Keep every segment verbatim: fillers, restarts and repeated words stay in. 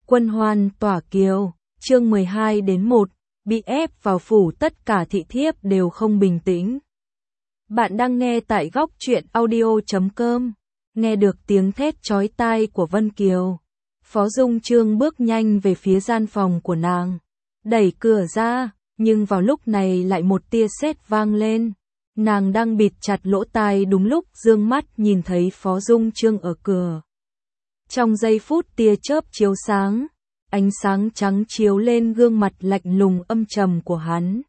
Quân hoan tỏa kiều, chương mười hai đến một, bị ép vào phủ tất cả thị thiếp đều không bình tĩnh. Bạn đang nghe tại góc truyện audio chấm com, nghe được tiếng thét chói tai của Vân Kiều. Phó Dung Trương bước nhanh về phía gian phòng của nàng, đẩy cửa ra, nhưng vào lúc này lại một tia sét vang lên. Nàng đang bịt chặt lỗ tai đúng lúc dương mắt nhìn thấy Phó Dung Trương ở cửa. Trong giây phút tia chớp chiếu sáng, ánh sáng trắng chiếu lên gương mặt lạnh lùng âm trầm của hắn.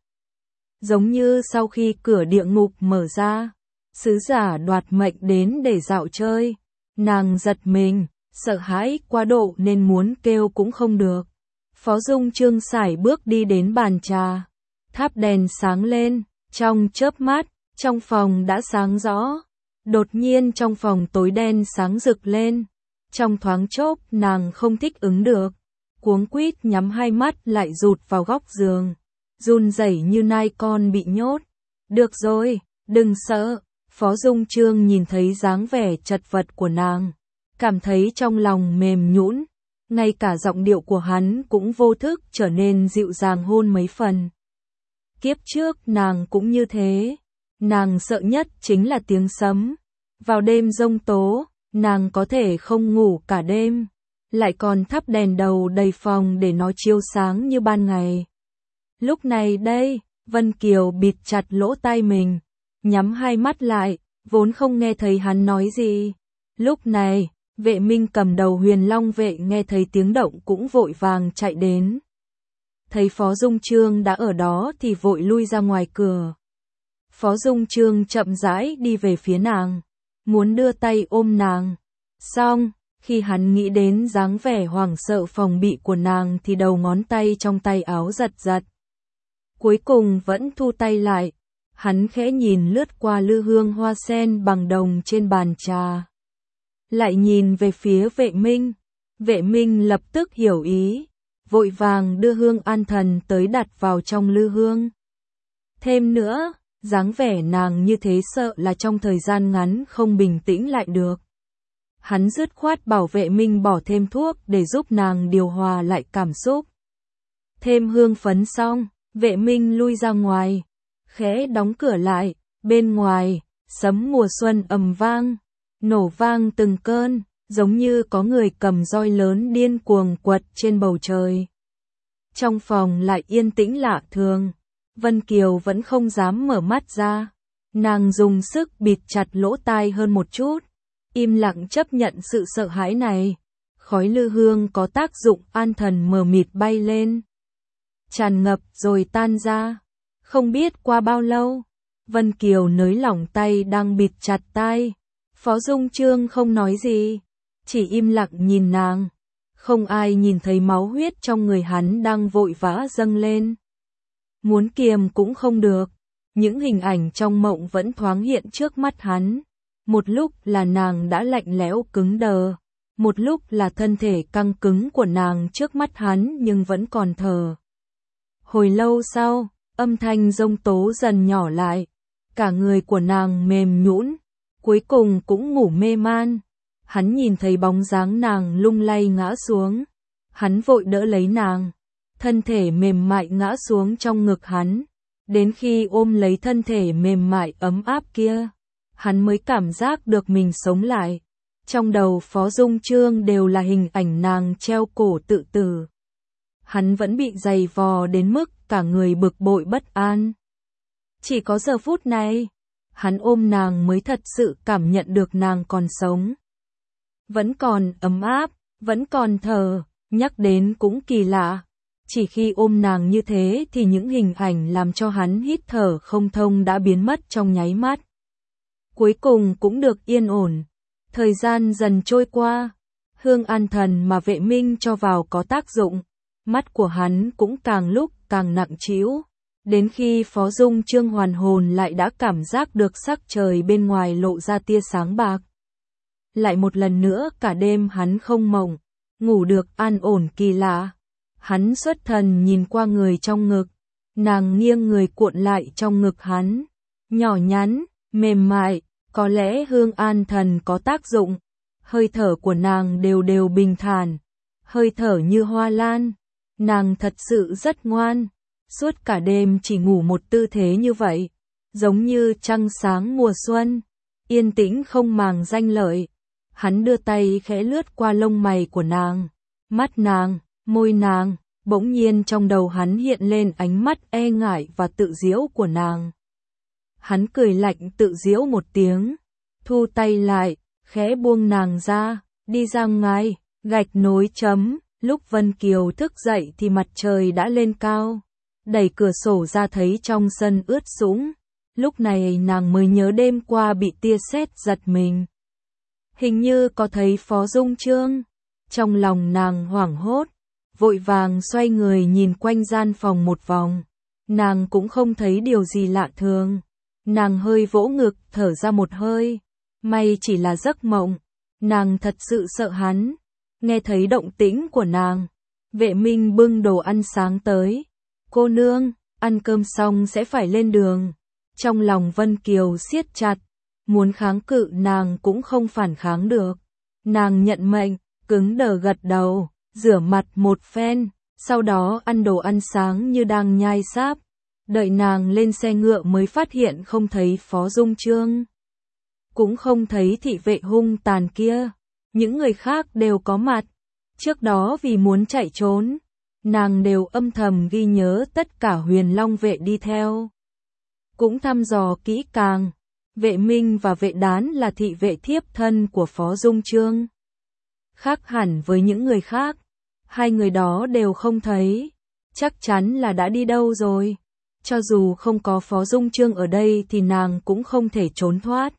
Giống như sau khi cửa địa ngục mở ra, sứ giả đoạt mệnh đến để dạo chơi, nàng giật mình, sợ hãi quá độ nên muốn kêu cũng không được. Phó Dung Trương sải bước đi đến bàn trà, thắp đèn sáng lên, trong chớp mắt, trong phòng đã sáng rõ. Đột nhiên trong phòng tối đen sáng rực lên. Trong thoáng chốc nàng không thích ứng được, cuống quýt nhắm hai mắt lại rụt vào góc giường, run rẩy như nai con bị nhốt. Được rồi, đừng sợ. Phó Dung Trương nhìn thấy dáng vẻ chật vật của nàng, cảm thấy trong lòng mềm nhũn, ngay cả giọng điệu của hắn cũng vô thức trở nên dịu dàng hơn mấy phần. Kiếp trước nàng cũng như thế, nàng sợ nhất chính là tiếng sấm. Vào đêm giông tố, nàng có thể không ngủ cả đêm, lại còn thắp đèn đầu đầy phòng để nó chiếu sáng như ban ngày. Lúc này đây, Vân Kiều bịt chặt lỗ tai mình, nhắm hai mắt lại, vốn không nghe thấy hắn nói gì. Lúc này, Vệ Minh cầm đầu Huyền Long vệ nghe thấy tiếng động cũng vội vàng chạy đến. Thấy Phó Dung Trương đã ở đó thì vội lui ra ngoài cửa. Phó Dung Trương chậm rãi đi về phía nàng, muốn đưa tay ôm nàng. Xong, khi hắn nghĩ đến dáng vẻ hoảng sợ phòng bị của nàng thì đầu ngón tay trong tay áo giật giật. Cuối cùng vẫn thu tay lại, hắn khẽ nhìn lướt qua lư hương hoa sen bằng đồng trên bàn trà. Lại nhìn về phía Vệ Minh, Vệ Minh lập tức hiểu ý, vội vàng đưa hương an thần tới đặt vào trong lư hương. Thêm nữa, dáng vẻ nàng như thế sợ là trong thời gian ngắn không bình tĩnh lại được. Hắn dứt khoát bảo Vệ Minh bỏ thêm thuốc để giúp nàng điều hòa lại cảm xúc. Thêm hương phấn xong, Vệ Minh lui ra ngoài, khẽ đóng cửa lại. Bên ngoài, sấm mùa xuân ầm vang, nổ vang từng cơn, giống như có người cầm roi lớn điên cuồng quật trên bầu trời. Trong phòng lại yên tĩnh lạ thường. Vân Kiều vẫn không dám mở mắt ra. Nàng dùng sức bịt chặt lỗ tai hơn một chút, im lặng chấp nhận sự sợ hãi này. Khói lư hương có tác dụng an thần mờ mịt bay lên, tràn ngập rồi tan ra. Không biết qua bao lâu, Vân Kiều nới lỏng tay đang bịt chặt tai. Phó Dung Trương không nói gì, chỉ im lặng nhìn nàng. Không ai nhìn thấy máu huyết trong người hắn đang vội vã dâng lên. Muốn kiềm cũng không được, những hình ảnh trong mộng vẫn thoáng hiện trước mắt hắn. Một lúc là nàng đã lạnh lẽo cứng đờ, một lúc là thân thể căng cứng của nàng trước mắt hắn nhưng vẫn còn thở. Hồi lâu sau, âm thanh giông tố dần nhỏ lại, cả người của nàng mềm nhũn, cuối cùng cũng ngủ mê man. Hắn nhìn thấy bóng dáng nàng lung lay ngã xuống, hắn vội đỡ lấy nàng. Thân thể mềm mại ngã xuống trong ngực hắn, đến khi ôm lấy thân thể mềm mại ấm áp kia, hắn mới cảm giác được mình sống lại. Trong đầu Phó Dung Trương đều là hình ảnh nàng treo cổ tự tử. Hắn vẫn bị giày vò đến mức cả người bực bội bất an. Chỉ có giờ phút này, hắn ôm nàng mới thật sự cảm nhận được nàng còn sống. Vẫn còn ấm áp, vẫn còn thở, nhắc đến cũng kỳ lạ. Chỉ khi ôm nàng như thế thì những hình ảnh làm cho hắn hít thở không thông đã biến mất trong nháy mắt. Cuối cùng cũng được yên ổn. Thời gian dần trôi qua, hương an thần mà Vệ Minh cho vào có tác dụng. Mắt của hắn cũng càng lúc càng nặng trĩu. Đến khi Phó Dung Trương hoàn hồn lại đã cảm giác được sắc trời bên ngoài lộ ra tia sáng bạc. Lại một lần nữa cả đêm hắn không mộng, ngủ được an ổn kỳ lạ. Hắn xuất thần nhìn qua người trong ngực, nàng nghiêng người cuộn lại trong ngực hắn, nhỏ nhắn, mềm mại, có lẽ hương an thần có tác dụng. Hơi thở của nàng đều đều bình thản, hơi thở như hoa lan. Nàng thật sự rất ngoan, suốt cả đêm chỉ ngủ một tư thế như vậy, giống như trăng sáng mùa xuân, yên tĩnh không màng danh lợi. Hắn đưa tay khẽ lướt qua lông mày của nàng, mắt nàng, môi nàng, bỗng nhiên trong đầu hắn hiện lên ánh mắt e ngại và tự giễu của nàng. Hắn cười lạnh tự giễu một tiếng, thu tay lại, khẽ buông nàng ra, đi ra ngoài, gạch nối chấm. Lúc Vân Kiều thức dậy thì mặt trời đã lên cao, đẩy cửa sổ ra thấy trong sân ướt sũng. Lúc này nàng mới nhớ đêm qua bị tia sét giật mình. Hình như có thấy Phó Dung Chương. Trong lòng nàng hoảng hốt, vội vàng xoay người nhìn quanh gian phòng một vòng. Nàng cũng không thấy điều gì lạ thường. Nàng hơi vỗ ngực thở ra một hơi. May chỉ là giấc mộng. Nàng thật sự sợ hắn. Nghe thấy động tĩnh của nàng, Vệ Minh bưng đồ ăn sáng tới. Cô nương, ăn cơm xong sẽ phải lên đường. Trong lòng Vân Kiều siết chặt, muốn kháng cự nàng cũng không phản kháng được. Nàng nhận mệnh, cứng đờ gật đầu, rửa mặt một phen, sau đó ăn đồ ăn sáng như đang nhai sáp. Đợi nàng lên xe ngựa mới phát hiện không thấy Phó Dung Chương, cũng không thấy thị vệ hung tàn kia. Những người khác đều có mặt. Trước đó vì muốn chạy trốn, nàng đều âm thầm ghi nhớ tất cả Huyền Long vệ đi theo. Cũng thăm dò kỹ càng, Vệ Minh và Vệ Đán là thị vệ thiếp thân của Phó Dung Chương. Khác hẳn với những người khác, hai người đó đều không thấy, chắc chắn là đã đi đâu rồi. Cho dù không có Phó Dung Chương ở đây thì nàng cũng không thể trốn thoát.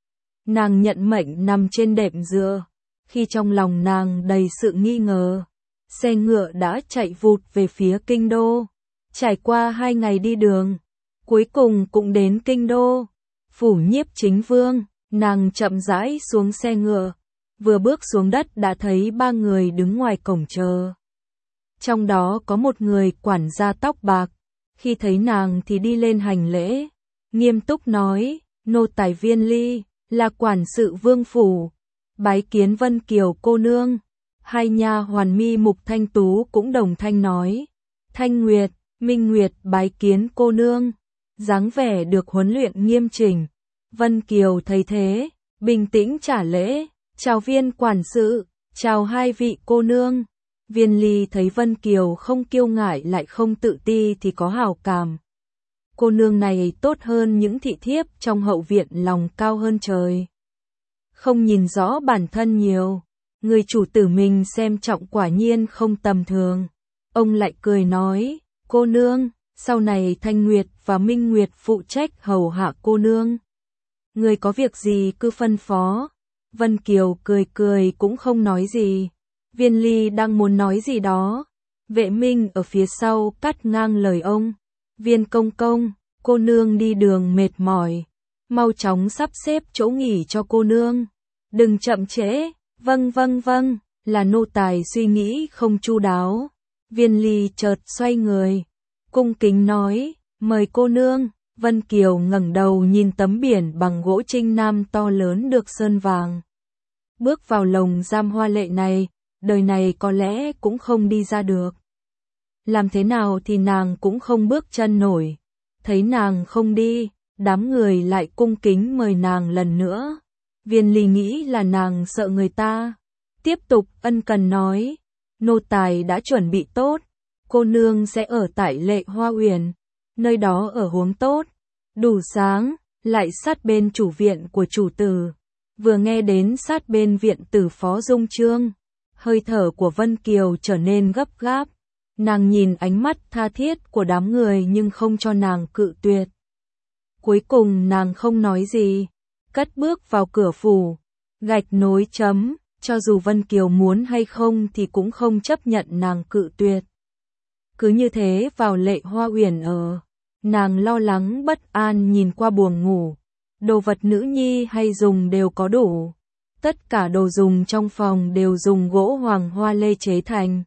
Nàng nhận mệnh nằm trên đệm dựa. Khi trong lòng nàng đầy sự nghi ngờ, xe ngựa đã chạy vụt về phía kinh đô. Trải qua hai ngày đi đường, cuối cùng cũng đến kinh đô. Phủ Nhiếp Chính Vương, nàng chậm rãi xuống xe ngựa, vừa bước xuống đất đã thấy ba người đứng ngoài cổng chờ. Trong đó có một người quản gia tóc bạc, khi thấy nàng thì đi lên hành lễ, nghiêm túc nói, nô tài Viên Ly, là quản sự vương phủ. Bái kiến Vân Kiều cô nương. Hai nha hoàn Mi Mục Thanh Tú cũng đồng thanh nói, Thanh Nguyệt, Minh Nguyệt bái kiến cô nương. Dáng vẻ được huấn luyện nghiêm chỉnh. Vân Kiều thấy thế, bình tĩnh trả lễ, chào Viên quản sự, chào hai vị cô nương. Viên Ly thấy Vân Kiều không kiêu ngại lại không tự ti thì có hảo cảm. Cô nương này tốt hơn những thị thiếp trong hậu viện, lòng cao hơn trời. Không nhìn rõ bản thân nhiều, người chủ tử mình xem trọng quả nhiên không tầm thường. Ông lại cười nói, cô nương, sau này Thanh Nguyệt và Minh Nguyệt phụ trách hầu hạ cô nương. Người có việc gì cứ phân phó. Vân Kiều cười cười cũng không nói gì. Viên Ly đang muốn nói gì đó. Vệ Minh ở phía sau cắt ngang lời ông. Viên công công, cô nương đi đường mệt mỏi. Mau chóng sắp xếp chỗ nghỉ cho cô nương. Đừng chậm trễ. Vâng vâng vâng, là nô tài suy nghĩ không chu đáo. Viên Ly chợt xoay người, cung kính nói, mời cô nương. Vân Kiều ngẩng đầu nhìn tấm biển bằng gỗ Trinh Nam to lớn được sơn vàng. Bước vào lồng giam hoa lệ này, đời này có lẽ cũng không đi ra được. Làm thế nào thì nàng cũng không bước chân nổi. Thấy nàng không đi, đám người lại cung kính mời nàng lần nữa. Viên Ly nghĩ là nàng sợ người ta. Tiếp tục ân cần nói, nô tài đã chuẩn bị tốt. Cô nương sẽ ở tại Lệ Hoa Uyển. Nơi đó ở huống tốt, đủ sáng, lại sát bên chủ viện của chủ tử. Vừa nghe đến sát bên viện tử Phó Dung Chương, hơi thở của Vân Kiều trở nên gấp gáp. Nàng nhìn ánh mắt tha thiết của đám người nhưng không cho nàng cự tuyệt. Cuối cùng nàng không nói gì, cất bước vào cửa phủ. Gạch nối chấm, cho dù Vân Kiều muốn hay không thì cũng không chấp nhận nàng cự tuyệt. Cứ như thế vào Lệ Hoa Uyển ở. Nàng lo lắng bất an nhìn qua buồng ngủ. Đồ vật nữ nhi hay dùng đều có đủ. Tất cả đồ dùng trong phòng đều dùng gỗ hoàng hoa lê chế thành.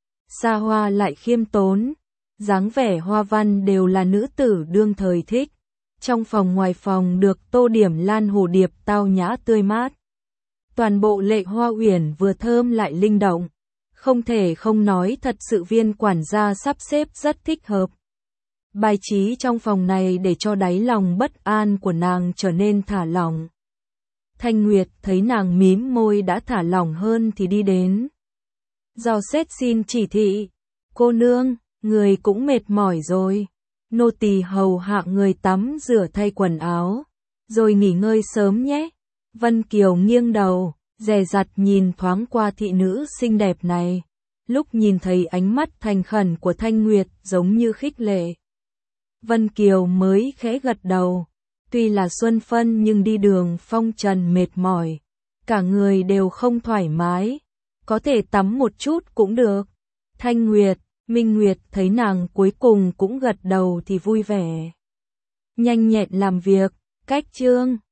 Xa hoa lại khiêm tốn. Dáng vẻ hoa văn đều là nữ tử đương thời thích. Trong phòng ngoài phòng được tô điểm lan hồ điệp tao nhã tươi mát. Toàn bộ Lệ Hoa Uyển vừa thơm lại linh động. Không thể không nói thật sự viên quản gia sắp xếp rất thích hợp. Bài trí trong phòng này để cho đáy lòng bất an của nàng trở nên thả lỏng. Thanh Nguyệt thấy nàng mím môi đã thả lỏng hơn thì đi đến. Dò xét xin chỉ thị. Cô nương, người cũng mệt mỏi rồi. Nô tỳ hầu hạ người tắm rửa thay quần áo. Rồi nghỉ ngơi sớm nhé. Vân Kiều nghiêng đầu, dè dặt nhìn thoáng qua thị nữ xinh đẹp này. Lúc nhìn thấy ánh mắt thành khẩn của Thanh Nguyệt giống như khích lệ. Vân Kiều mới khẽ gật đầu. Tuy là xuân phân nhưng đi đường phong trần mệt mỏi. Cả người đều không thoải mái. Có thể tắm một chút cũng được. Thanh Nguyệt, Minh Nguyệt thấy nàng cuối cùng cũng gật đầu thì vui vẻ. Nhanh nhẹn làm việc, cách chương.